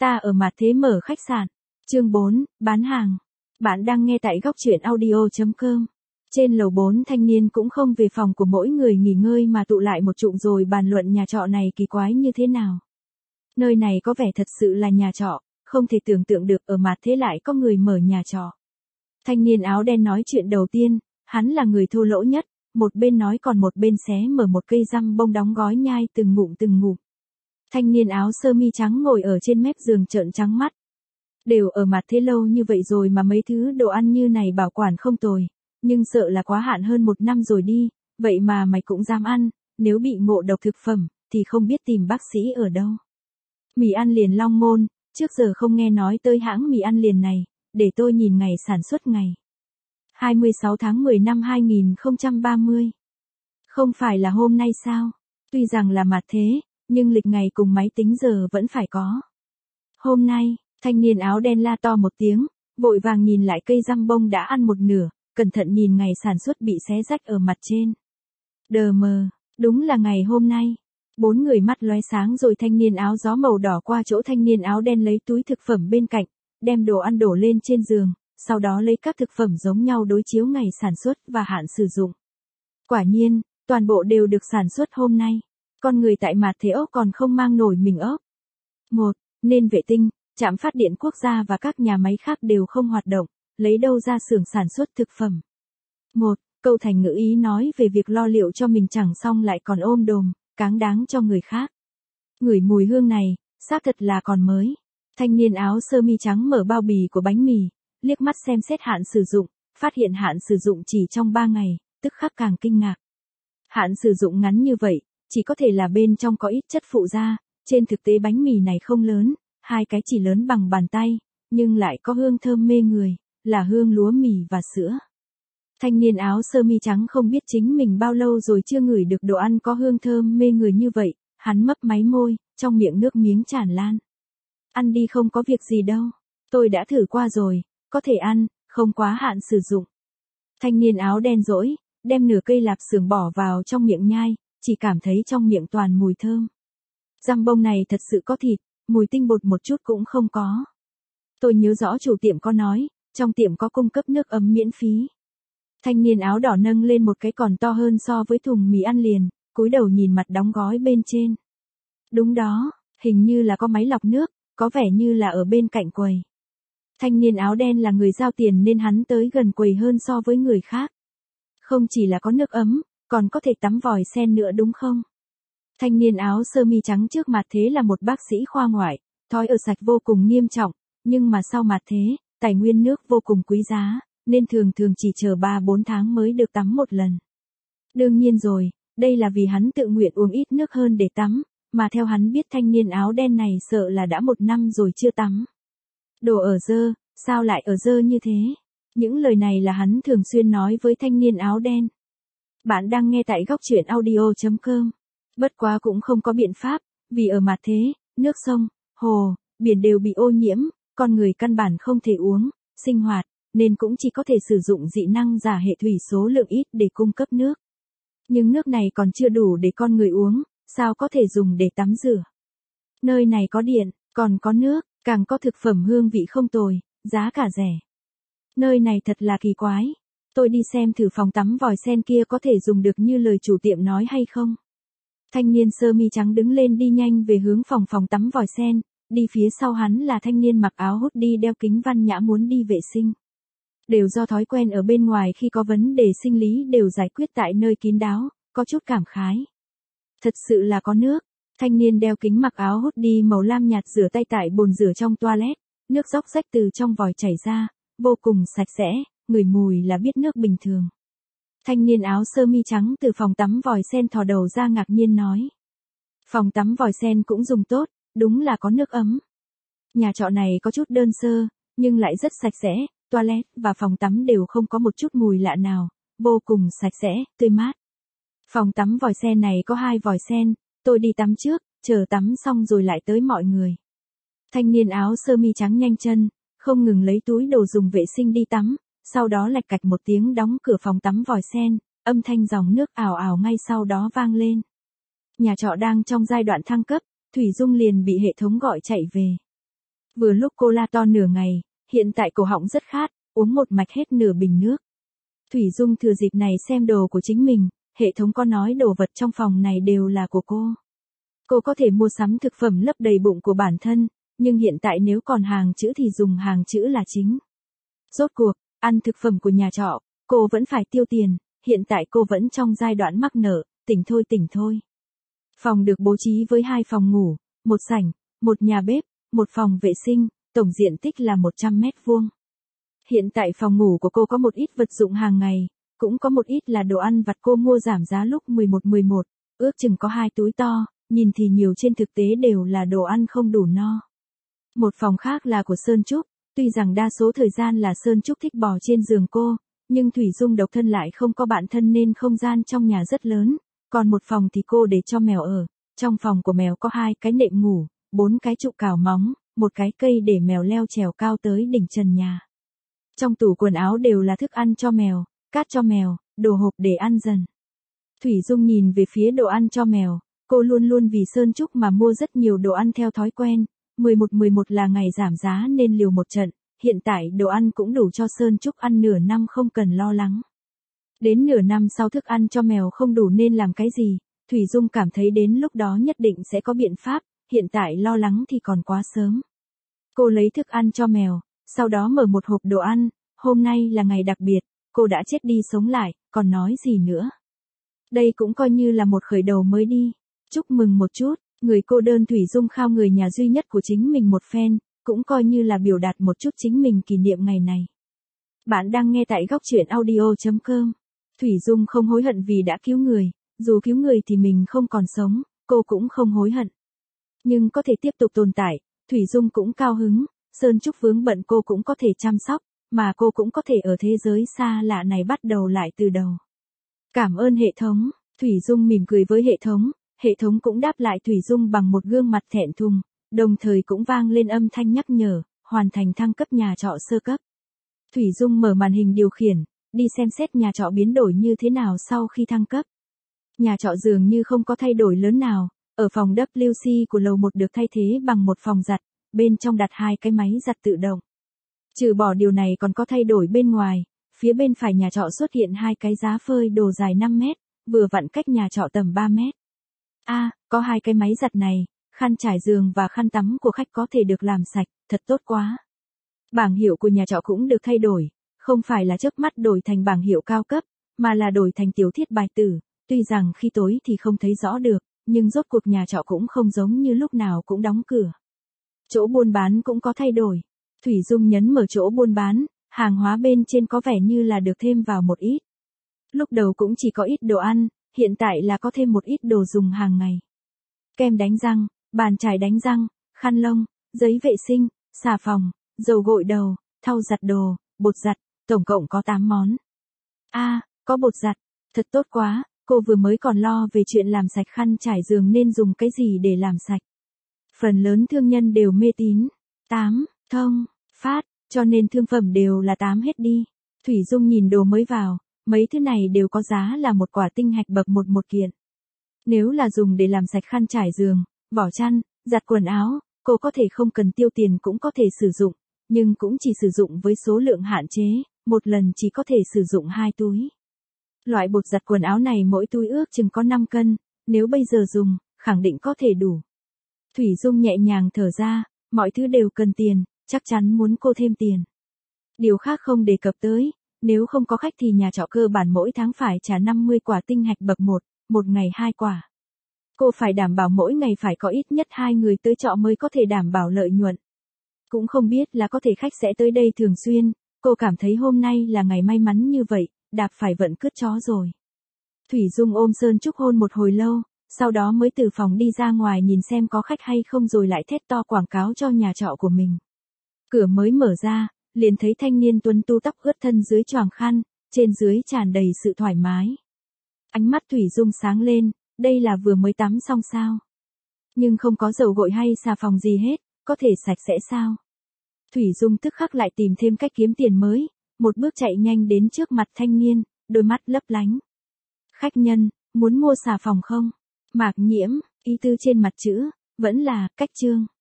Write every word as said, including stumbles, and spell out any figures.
Ta ở mặt thế mở khách sạn. Chương bốn, bán hàng. Bạn đang nghe tại góc truyện audio chấm com. Trên lầu bốn thanh niên cũng không về phòng của mỗi người nghỉ ngơi mà tụ lại một chụm rồi bàn luận nhà trọ này kỳ quái như thế nào. Nơi này có vẻ thật sự là nhà trọ, không thể tưởng tượng được ở mặt thế lại có người mở nhà trọ. Thanh niên áo đen nói chuyện đầu tiên, hắn là người thô lỗ nhất, một bên nói còn một bên xé mở một cây răm bông đóng gói nhai từng ngụm từng ngụm. Thanh niên áo sơ mi trắng ngồi ở trên mép giường trợn trắng mắt. Đều ở mặt thế lâu như vậy rồi mà mấy thứ đồ ăn như này bảo quản không tồi, nhưng sợ là quá hạn hơn một năm rồi đi, vậy mà mày cũng dám ăn, nếu bị ngộ độc thực phẩm, thì không biết tìm bác sĩ ở đâu. Mì ăn liền Long Môn, trước giờ không nghe nói tới hãng mì ăn liền này, để tôi nhìn ngày sản xuất ngày. hai mươi sáu tháng mười năm hai nghìn không trăm ba mươi. Không phải là hôm nay sao? Tuy rằng là mặt thế, nhưng lịch ngày cùng máy tính giờ vẫn phải có. Hôm nay, thanh niên áo đen la to một tiếng, vội vàng nhìn lại cây răm bông đã ăn một nửa, cẩn thận nhìn ngày sản xuất bị xé rách ở mặt trên. Đờ mờ, đúng là ngày hôm nay. Bốn người mắt lóe sáng rồi thanh niên áo gió màu đỏ qua chỗ thanh niên áo đen lấy túi thực phẩm bên cạnh, đem đồ ăn đổ lên trên giường, sau đó lấy các thực phẩm giống nhau đối chiếu ngày sản xuất và hạn sử dụng. Quả nhiên, toàn bộ đều được sản xuất hôm nay. Con người tại mặt thế ốc còn không mang nổi mình ốc. Một, nên vệ tinh, trạm phát điện quốc gia và các nhà máy khác đều không hoạt động, lấy đâu ra xưởng sản xuất thực phẩm. Một, câu thành ngữ ý nói về việc lo liệu cho mình chẳng xong lại còn ôm đồm, cáng đáng cho người khác. Ngửi mùi hương này, xác thật là còn mới. Thanh niên áo sơ mi trắng mở bao bì của bánh mì, liếc mắt xem xét hạn sử dụng, phát hiện hạn sử dụng chỉ trong ba ngày, tức khắc càng kinh ngạc. Hạn sử dụng ngắn như vậy, chỉ có thể là bên trong có ít chất phụ gia, trên thực tế bánh mì này không lớn, hai cái chỉ lớn bằng bàn tay, nhưng lại có hương thơm mê người, là hương lúa mì và sữa. Thanh niên áo sơ mi trắng không biết chính mình bao lâu rồi chưa ngửi được đồ ăn có hương thơm mê người như vậy, hắn mấp máy môi, trong miệng nước miếng tràn lan. Ăn đi không có việc gì đâu, tôi đã thử qua rồi, có thể ăn, không quá hạn sử dụng. Thanh niên áo đen dỗi, đem nửa cây lạp xưởng bỏ vào trong miệng nhai, chỉ cảm thấy trong miệng toàn mùi thơm. Răm bông này thật sự có thịt, mùi tinh bột một chút cũng không có. Tôi nhớ rõ chủ tiệm có nói, trong tiệm có cung cấp nước ấm miễn phí. Thanh niên áo đỏ nâng lên một cái còn to hơn so với thùng mì ăn liền, cúi đầu nhìn mặt đóng gói bên trên. Đúng đó, hình như là có máy lọc nước, có vẻ như là ở bên cạnh quầy. Thanh niên áo đen là người giao tiền nên hắn tới gần quầy hơn so với người khác. Không chỉ là có nước ấm, còn có thể tắm vòi sen nữa đúng không? Thanh niên áo sơ mi trắng trước mặt thế là một bác sĩ khoa ngoại, thói ở sạch vô cùng nghiêm trọng, nhưng mà sau mặt thế, tài nguyên nước vô cùng quý giá, nên thường thường chỉ chờ ba bốn tháng mới được tắm một lần. Đương nhiên rồi, đây là vì hắn tự nguyện uống ít nước hơn để tắm, mà theo hắn biết thanh niên áo đen này sợ là đã một năm rồi chưa tắm. Đồ ở dơ, sao lại ở dơ như thế? Những lời này là hắn thường xuyên nói với thanh niên áo đen. Bạn đang nghe tại góc truyện audio chấm com. Bất quá cũng không có biện pháp, vì ở mặt thế, nước sông, hồ, biển đều bị ô nhiễm, con người căn bản không thể uống, sinh hoạt, nên cũng chỉ có thể sử dụng dị năng giả hệ thủy số lượng ít để cung cấp nước. Nhưng nước này còn chưa đủ để con người uống, sao có thể dùng để tắm rửa. Nơi này có điện, còn có nước, càng có thực phẩm hương vị không tồi, giá cả rẻ. Nơi này thật là kỳ quái. Tôi đi xem thử phòng tắm vòi sen kia có thể dùng được như lời chủ tiệm nói hay không. Thanh niên sơ mi trắng đứng lên đi nhanh về hướng phòng phòng tắm vòi sen, đi phía sau hắn là thanh niên mặc áo hoodie đeo kính văn nhã muốn đi vệ sinh. Đều do thói quen ở bên ngoài khi có vấn đề sinh lý đều giải quyết tại nơi kín đáo, có chút cảm khái. Thật sự là có nước. Thanh niên đeo kính mặc áo hoodie màu lam nhạt rửa tay tại bồn rửa trong toilet, nước róc rách từ trong vòi chảy ra, vô cùng sạch sẽ, ngửi mùi là biết nước bình thường. Thanh niên áo sơ mi trắng từ phòng tắm vòi sen thò đầu ra ngạc nhiên nói. Phòng tắm vòi sen cũng dùng tốt, đúng là có nước ấm. Nhà trọ này có chút đơn sơ, nhưng lại rất sạch sẽ, toilet và phòng tắm đều không có một chút mùi lạ nào, vô cùng sạch sẽ, tươi mát. Phòng tắm vòi sen này có hai vòi sen, tôi đi tắm trước, chờ tắm xong rồi lại tới mọi người. Thanh niên áo sơ mi trắng nhanh chân, không ngừng lấy túi đồ dùng vệ sinh đi tắm, sau đó lạch cạch một tiếng đóng cửa phòng tắm vòi sen, âm thanh dòng nước ào ào ngay sau đó vang lên. Nhà trọ đang trong giai đoạn thăng cấp, Thủy Dung liền bị hệ thống gọi chạy về. Vừa lúc cô la to nửa ngày, hiện tại cổ họng rất khát, uống một mạch hết nửa bình nước. Thủy Dung thừa dịp này xem đồ của chính mình, hệ thống có nói đồ vật trong phòng này đều là của cô. Cô có thể mua sắm thực phẩm lấp đầy bụng của bản thân, nhưng hiện tại nếu còn hàng chữ thì dùng hàng chữ là chính. Rốt cuộc, ăn thực phẩm của nhà trọ, cô vẫn phải tiêu tiền, hiện tại cô vẫn trong giai đoạn mắc nợ, tỉnh thôi tỉnh thôi. Phòng được bố trí với hai phòng ngủ, một sảnh, một nhà bếp, một phòng vệ sinh, tổng diện tích là một trăm mét vuông. Hiện tại phòng ngủ của cô có một ít vật dụng hàng ngày, cũng có một ít là đồ ăn vặt cô mua giảm giá lúc mười một mười một, ước chừng có hai túi to, nhìn thì nhiều trên thực tế đều là đồ ăn không đủ no. Một phòng khác là của Sơn Trúc, tuy rằng đa số thời gian là Sơn Trúc thích bò trên giường cô, nhưng Thủy Dung độc thân lại không có bạn thân nên không gian trong nhà rất lớn, còn một phòng thì cô để cho mèo ở, trong phòng của mèo có hai cái nệm ngủ, bốn cái trụ cào móng, một cái cây để mèo leo trèo cao tới đỉnh trần nhà. Trong tủ quần áo đều là thức ăn cho mèo, cát cho mèo, đồ hộp để ăn dần. Thủy Dung nhìn về phía đồ ăn cho mèo, cô luôn luôn vì Sơn Trúc mà mua rất nhiều đồ ăn theo thói quen, mười một mười một là ngày giảm giá nên liều một trận, hiện tại đồ ăn cũng đủ cho Sơn Trúc ăn nửa năm không cần lo lắng. Đến nửa năm sau thức ăn cho mèo không đủ nên làm cái gì, Thủy Dung cảm thấy đến lúc đó nhất định sẽ có biện pháp, hiện tại lo lắng thì còn quá sớm. Cô lấy thức ăn cho mèo, sau đó mở một hộp đồ ăn, hôm nay là ngày đặc biệt, cô đã chết đi sống lại, còn nói gì nữa. Đây cũng coi như là một khởi đầu mới đi, chúc mừng một chút, người cô đơn Thủy Dung khao người nhà duy nhất của chính mình một phen, cũng coi như là biểu đạt một chút chính mình kỷ niệm ngày này. Bạn đang nghe tại góc truyện audio chấm com. Thủy Dung không hối hận vì đã cứu người, dù cứu người thì mình không còn sống, cô cũng không hối hận. Nhưng có thể tiếp tục tồn tại, Thủy Dung cũng cao hứng, Sơn Trúc vướng bận cô cũng có thể chăm sóc, mà cô cũng có thể ở thế giới xa lạ này bắt đầu lại từ đầu. Cảm ơn hệ thống, Thủy Dung mỉm cười với hệ thống, hệ thống cũng đáp lại Thủy Dung bằng một gương mặt thẹn thùng, đồng thời cũng vang lên âm thanh nhắc nhở, hoàn thành thăng cấp nhà trọ sơ cấp. Thủy Dung mở màn hình điều khiển, đi xem xét nhà trọ biến đổi như thế nào sau khi thăng cấp. Nhà trọ dường như không có thay đổi lớn nào, ở phòng W C của lầu một được thay thế bằng một phòng giặt, bên trong đặt hai cái máy giặt tự động. Trừ bỏ điều này còn có thay đổi bên ngoài, phía bên phải nhà trọ xuất hiện hai cái giá phơi đồ dài năm mét, vừa vặn cách nhà trọ tầm ba mét. A, à, có hai cái máy giặt này, khăn trải giường và khăn tắm của khách có thể được làm sạch, thật tốt quá. Bảng hiệu của nhà trọ cũng được thay đổi, không phải là chớp mắt đổi thành bảng hiệu cao cấp, mà là đổi thành tiểu thiết bài tử, tuy rằng khi tối thì không thấy rõ được, nhưng rốt cuộc nhà trọ cũng không giống như lúc nào cũng đóng cửa. Chỗ buôn bán cũng có thay đổi. Thủy Dung nhấn mở chỗ buôn bán, hàng hóa bên trên có vẻ như là được thêm vào một ít. Lúc đầu cũng chỉ có ít đồ ăn, hiện tại là có thêm một ít đồ dùng hàng ngày. Kem đánh răng, bàn chải đánh răng, khăn lông, giấy vệ sinh, xà phòng, dầu gội đầu, thau giặt đồ, bột giặt, tổng cộng có tám món. A, à, có bột giặt, thật tốt quá, cô vừa mới còn lo về chuyện làm sạch khăn trải giường nên dùng cái gì để làm sạch. Phần lớn thương nhân đều mê tín, tám, thông, phát, cho nên thương phẩm đều là tám hết đi. Thủy Dung nhìn đồ mới vào, mấy thứ này đều có giá là một quả tinh hạch bậc một một kiện. Nếu là dùng để làm sạch khăn trải giường, vỏ chăn, giặt quần áo, cô có thể không cần tiêu tiền cũng có thể sử dụng, nhưng cũng chỉ sử dụng với số lượng hạn chế, một lần chỉ có thể sử dụng hai túi. Loại bột giặt quần áo này mỗi túi ước chừng có năm cân, nếu bây giờ dùng, khẳng định có thể đủ. Thủy Dung nhẹ nhàng thở ra, mọi thứ đều cần tiền, chắc chắn muốn cô thêm tiền. Điều khác không đề cập tới, nếu không có khách thì nhà trọ cơ bản mỗi tháng phải trả năm mươi quả tinh hạch bậc một, một ngày hai quả. Cô phải đảm bảo mỗi ngày phải có ít nhất hai người tới trọ mới có thể đảm bảo lợi nhuận. Cũng không biết là có thể khách sẽ tới đây thường xuyên, cô cảm thấy hôm nay là ngày may mắn như vậy, đạp phải vận cứt chó rồi. Thủy Dung ôm Sơn Trúc hôn một hồi lâu, sau đó mới từ phòng đi ra ngoài nhìn xem có khách hay không rồi lại thét to quảng cáo cho nhà trọ của mình. Cửa mới mở ra, liền thấy thanh niên tuấn tu tóc ướt thân dưới choàng khăn, trên dưới tràn đầy sự thoải mái. Ánh mắt Thủy Dung sáng lên, đây là vừa mới tắm xong sao? Nhưng không có dầu gội hay xà phòng gì hết, có thể sạch sẽ sao? Thủy Dung tức khắc lại tìm thêm cách kiếm tiền mới, một bước chạy nhanh đến trước mặt thanh niên, đôi mắt lấp lánh. Khách nhân, muốn mua xà phòng không? Mạc Nhiễm, ý tư trên mặt chữ, vẫn là, cách chương.